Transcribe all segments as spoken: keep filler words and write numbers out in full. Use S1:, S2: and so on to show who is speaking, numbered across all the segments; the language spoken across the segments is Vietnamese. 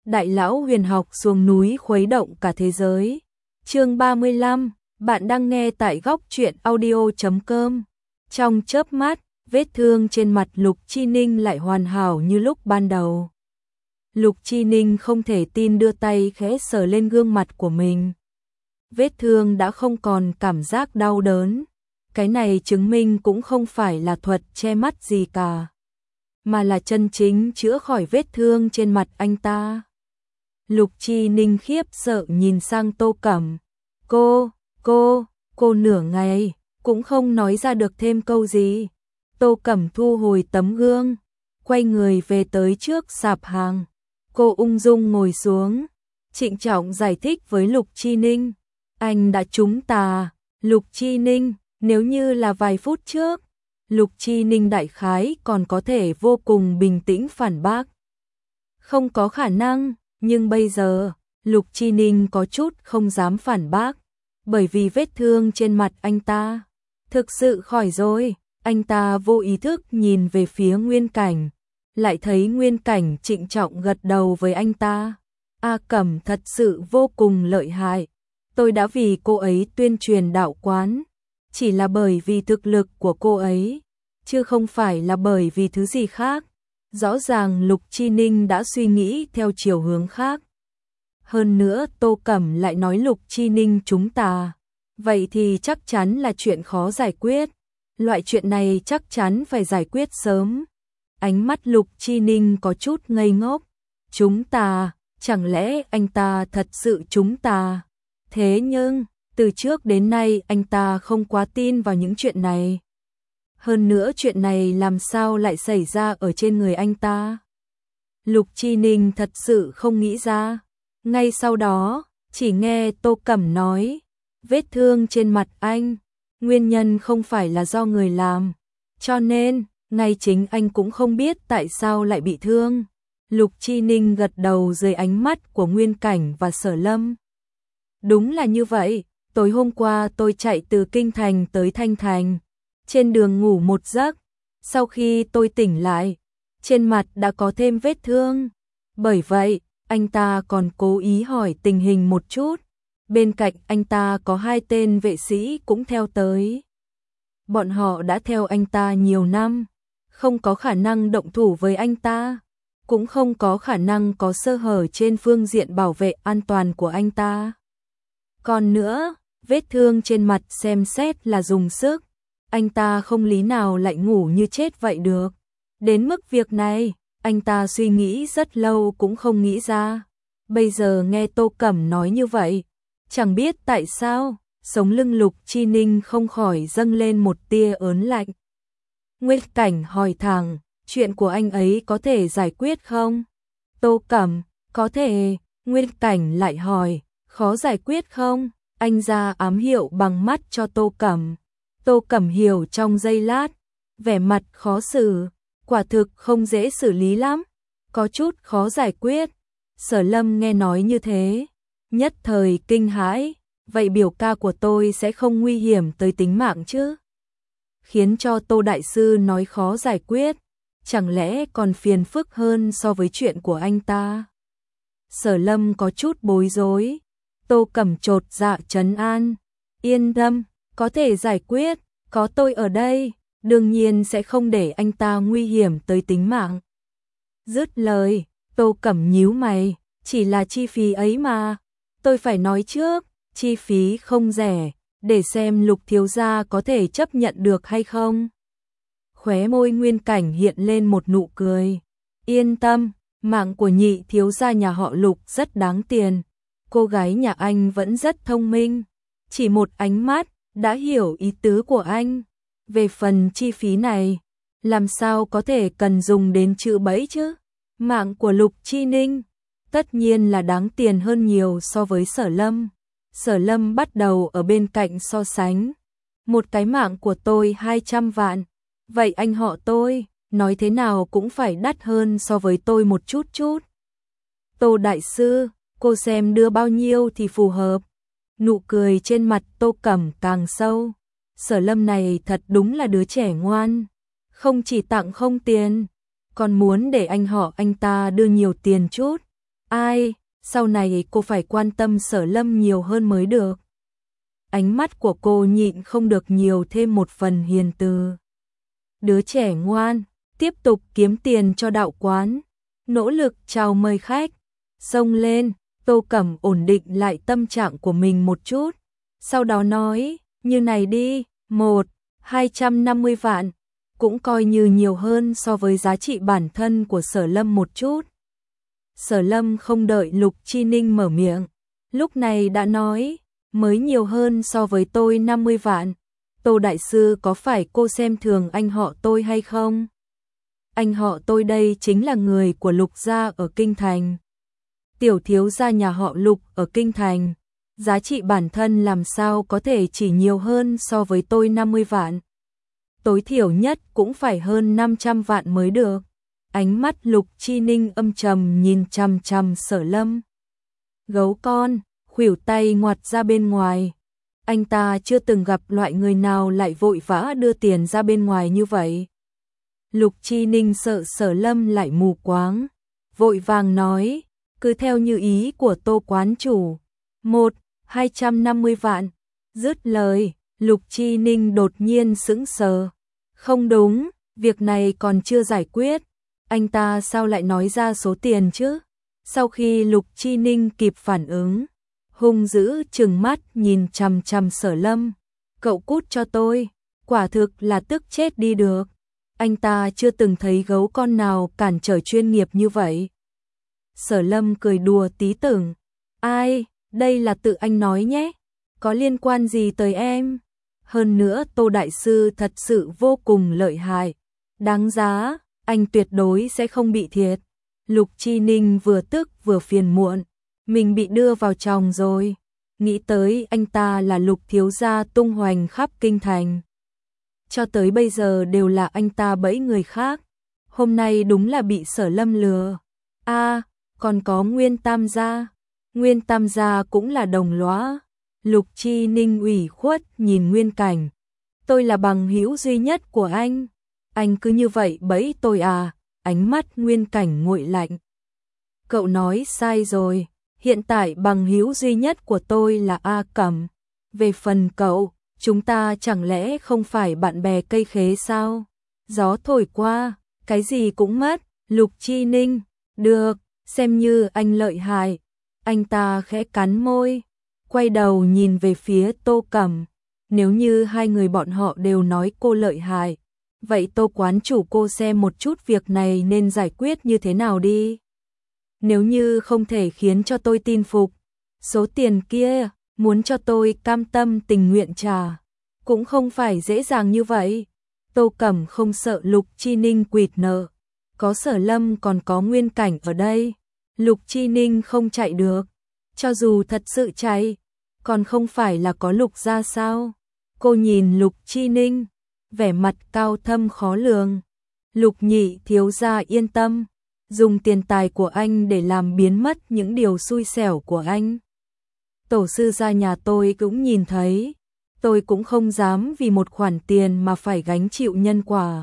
S1: Đại lão huyền học xuống núi khuấy động cả thế giới. Chương ba mươi lăm, bạn đang nghe tại góc truyện audio chấm com. Trong chớp mắt, vết thương trên mặt Lục Chi Ninh lại hoàn hảo như lúc ban đầu. Lục Chi Ninh không thể tin đưa tay khẽ sờ lên gương mặt của mình. Vết thương đã không còn cảm giác đau đớn. Cái này chứng minh cũng không phải là thuật che mắt gì cả, mà là chân chính chữa khỏi vết thương trên mặt anh ta. Lục Chi Ninh khiếp sợ nhìn sang Tô Cẩm. Cô, cô, cô nửa ngày, cũng không nói ra được thêm câu gì. Tô Cẩm thu hồi tấm gương, quay người về tới trước sạp hàng. Cô ung dung ngồi xuống, trịnh trọng giải thích với Lục Chi Ninh. Anh đã trúng tà. Lục Chi Ninh, nếu như là vài phút trước, Lục Chi Ninh đại khái còn có thể vô cùng bình tĩnh phản bác. Không có khả năng, nhưng bây giờ, Lục Chi Ninh có chút không dám phản bác, bởi vì vết thương trên mặt anh ta thực sự khỏi rồi. Anh ta vô ý thức nhìn về phía Nguyên Cảnh, lại thấy Nguyên Cảnh trịnh trọng gật đầu với anh ta. A Cẩm thật sự vô cùng lợi hại. Tôi đã vì cô ấy tuyên truyền đạo quán, chỉ là bởi vì thực lực của cô ấy, chứ không phải là bởi vì thứ gì khác. Rõ ràng Lục Chi Ninh đã suy nghĩ theo chiều hướng khác. Hơn nữa Tô Cẩm lại nói Lục Chi Ninh trúng tà. Vậy thì chắc chắn là chuyện khó giải quyết. Loại chuyện này chắc chắn phải giải quyết sớm. Ánh mắt Lục Chi Ninh có chút ngây ngốc. Trúng tà, chẳng lẽ anh ta thật sự trúng tà? Thế nhưng, từ trước đến nay anh ta không quá tin vào những chuyện này. Hơn nữa chuyện này làm sao lại xảy ra ở trên người anh ta? Lục Chi Ninh thật sự không nghĩ ra. Ngay sau đó, chỉ nghe Tô Cẩm nói, vết thương trên mặt anh, nguyên nhân không phải là do người làm, cho nên, ngay chính anh cũng không biết tại sao lại bị thương. Lục Chi Ninh gật đầu dưới ánh mắt của Nguyên Cảnh và Sở Lâm. Đúng là như vậy, tối hôm qua tôi chạy từ Kinh Thành tới Thanh Thành, trên đường ngủ một giấc, sau khi tôi tỉnh lại, trên mặt đã có thêm vết thương. Bởi vậy, anh ta còn cố ý hỏi tình hình một chút. Bên cạnh anh ta có hai tên vệ sĩ cũng theo tới. Bọn họ đã theo anh ta nhiều năm, không có khả năng động thủ với anh ta, cũng không có khả năng có sơ hở trên phương diện bảo vệ an toàn của anh ta. Còn nữa, vết thương trên mặt xem xét là dùng sức, anh ta không lý nào lại ngủ như chết vậy được. Đến mức việc này, anh ta suy nghĩ rất lâu cũng không nghĩ ra. Bây giờ nghe Tô Cẩm nói như vậy, chẳng biết tại sao, sống lưng Lục Chi Ninh không khỏi dâng lên một tia ớn lạnh. Nguyên Cảnh hỏi thẳng, chuyện của anh ấy có thể giải quyết không? Tô Cẩm, có thể. Nguyên Cảnh lại hỏi, khó giải quyết không? Anh ra ám hiệu bằng mắt cho Tô Cẩm. Tô Cẩm hiểu trong giây lát, vẻ mặt khó xử, quả thực không dễ xử lý lắm, có chút khó giải quyết. Sở Lâm nghe nói như thế, nhất thời kinh hãi, vậy biểu ca của tôi sẽ không nguy hiểm tới tính mạng chứ? Khiến cho Tô Đại Sư nói khó giải quyết, chẳng lẽ còn phiền phức hơn so với chuyện của anh ta? Sở Lâm có chút bối rối. Tô Cẩm chột dạ trấn an, yên tâm, có thể giải quyết, có tôi ở đây, đương nhiên sẽ không để anh ta nguy hiểm tới tính mạng. Dứt lời, Tô Cẩm nhíu mày, chỉ là chi phí ấy mà, tôi phải nói trước, chi phí không rẻ, để xem Lục thiếu gia có thể chấp nhận được hay không. Khóe môi Nguyên Cảnh hiện lên một nụ cười, yên tâm, mạng của nhị thiếu gia nhà họ Lục rất đáng tiền. Cô gái nhà anh vẫn rất thông minh, chỉ một ánh mắt đã hiểu ý tứ của anh. Về phần chi phí này, làm sao có thể cần dùng đến chữ bẫy chứ? Mạng của Lục Chi Ninh tất nhiên là đáng tiền hơn nhiều so với Sở Lâm. Sở Lâm bắt đầu ở bên cạnh so sánh. Một cái mạng của tôi hai trăm vạn, vậy anh họ tôi, nói thế nào cũng phải đắt hơn so với tôi một chút chút. Tô Đại Sư, cô xem đưa bao nhiêu thì phù hợp. Nụ cười trên mặt Tô Cẩm càng sâu. Sở Lâm này thật đúng là đứa trẻ ngoan, không chỉ tặng không tiền, còn muốn để anh họ anh ta đưa nhiều tiền chút. Ai, sau này cô phải quan tâm Sở Lâm nhiều hơn mới được. Ánh mắt của cô nhịn không được nhiều thêm một phần hiền từ. Đứa trẻ ngoan, tiếp tục kiếm tiền cho đạo quán, nỗ lực chào mời khách. Xông lên, Tô Cẩm ổn định lại tâm trạng của mình một chút. Sau đó nói, như này đi, một, hai trăm năm mươi vạn, cũng coi như nhiều hơn so với giá trị bản thân của Sở Lâm một chút. Sở Lâm không đợi Lục Chi Ninh mở miệng, lúc này đã nói, mới nhiều hơn so với tôi năm mươi vạn. Tô đại sư có phải cô xem thường anh họ tôi hay không? Anh họ tôi đây chính là người của Lục gia ở Kinh Thành. Tiểu thiếu gia nhà họ Lục ở Kinh Thành, giá trị bản thân làm sao có thể chỉ nhiều hơn so với tôi năm mươi vạn. Tối thiểu nhất cũng phải hơn năm trăm vạn mới được. Ánh mắt Lục Chi Ninh âm trầm nhìn chằm chằm Sở Lâm. Gấu con, khuỷu tay ngoặt ra bên ngoài. Anh ta chưa từng gặp loại người nào lại vội vã đưa tiền ra bên ngoài như vậy. Lục Chi Ninh sợ Sở Lâm lại mù quáng, vội vàng nói, cứ theo như ý của Tô quán chủ. Một, hai trăm năm mươi vạn. Dứt lời, Lục Chi Ninh đột nhiên sững sờ. Không đúng, việc này còn chưa giải quyết. Anh ta sao lại nói ra số tiền chứ? Sau khi Lục Chi Ninh kịp phản ứng, hung dữ trừng mắt nhìn chằm chằm Sở Lâm. Cậu cút cho tôi, quả thực là tức chết đi được. Anh ta chưa từng thấy gấu con nào cản trở chuyên nghiệp như vậy. Sở Lâm cười đùa tí tưởng. Ai, đây là tự anh nói nhé, có liên quan gì tới em? Hơn nữa Tô đại sư thật sự vô cùng lợi hại, đáng giá, anh tuyệt đối sẽ không bị thiệt. Lục Chi Ninh vừa tức vừa phiền muộn, mình bị đưa vào chòng rồi. Nghĩ tới anh ta là Lục thiếu gia tung hoành khắp Kinh Thành, cho tới bây giờ đều là anh ta bẫy người khác. Hôm nay đúng là bị Sở Lâm lừa. A, à, còn có Nguyên Tam gia. Nguyên Tam gia cũng là đồng lõa. Lục Chi Ninh ủy khuất nhìn Nguyên Cảnh. Tôi là bằng hữu duy nhất của anh. Anh cứ như vậy bẫy tôi à? Ánh mắt Nguyên Cảnh nguội lạnh. Cậu nói sai rồi. Hiện tại bằng hữu duy nhất của tôi là A Cẩm. Về phần cậu, chúng ta chẳng lẽ không phải bạn bè cây khế sao? Gió thổi qua, cái gì cũng mất. Lục Chi Ninh, được, xem như anh lợi hại. Anh ta khẽ cắn môi, quay đầu nhìn về phía Tô Cẩm. Nếu như hai người bọn họ đều nói cô lợi hại, vậy Tô quán chủ cô xem một chút việc này nên giải quyết như thế nào đi. Nếu như không thể khiến cho tôi tin phục, số tiền kia muốn cho tôi cam tâm tình nguyện trả, cũng không phải dễ dàng như vậy. Tô Cẩm không sợ Lục Chi Ninh quỵt nợ, có Sở Lâm còn có Nguyên Cảnh ở đây, Lục Chi Ninh không chạy được. Cho dù thật sự chạy, còn không phải là có Lục gia sao? Cô nhìn Lục Chi Ninh, vẻ mặt cao thâm khó lường. Lục nhị thiếu gia yên tâm, dùng tiền tài của anh để làm biến mất những điều xui xẻo của anh. Tổ sư gia nhà tôi cũng nhìn thấy, tôi cũng không dám vì một khoản tiền mà phải gánh chịu nhân quả.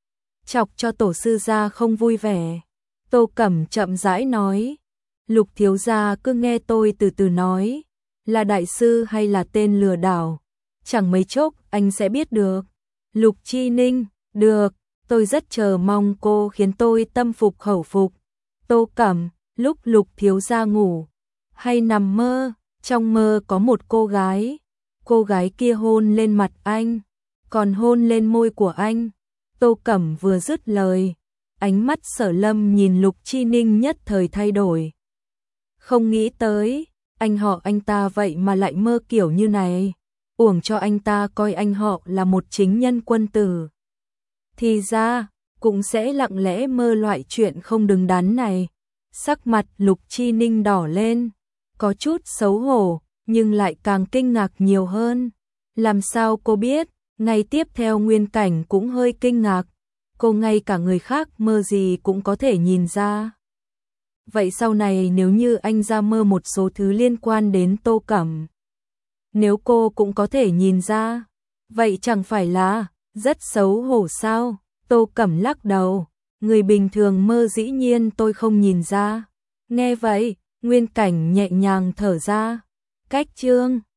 S1: Chọc cho tổ sư gia không vui vẻ. Tô Cẩm chậm rãi nói, Lục thiếu gia cứ nghe tôi từ từ nói, là đại sư hay là tên lừa đảo, chẳng mấy chốc anh sẽ biết được. Lục Chi Ninh, được, tôi rất chờ mong cô khiến tôi tâm phục khẩu phục. Tô Cẩm, lúc Lục thiếu gia ngủ hay nằm mơ, trong mơ có một cô gái, cô gái kia hôn lên mặt anh, còn hôn lên môi của anh. Tô Cẩm vừa dứt lời, ánh mắt Sở Lâm nhìn Lục Chi Ninh nhất thời thay đổi. Không nghĩ tới, anh họ anh ta vậy mà lại mơ kiểu như này, uổng cho anh ta coi anh họ là một chính nhân quân tử. Thì ra, cũng sẽ lặng lẽ mơ loại chuyện không đứng đắn này. Sắc mặt Lục Chi Ninh đỏ lên, có chút xấu hổ, nhưng lại càng kinh ngạc nhiều hơn. Làm sao cô biết? Ngay tiếp theo Nguyên Cảnh cũng hơi kinh ngạc. Cô ngay cả người khác mơ gì cũng có thể nhìn ra. Vậy sau này nếu như anh ra mơ một số thứ liên quan đến Tô Cẩm, nếu cô cũng có thể nhìn ra, vậy chẳng phải là rất xấu hổ sao? Tô Cẩm lắc đầu, người bình thường mơ dĩ nhiên tôi không nhìn ra. Nghe vậy, Nguyên Cảnh nhẹ nhàng thở ra. Cách chương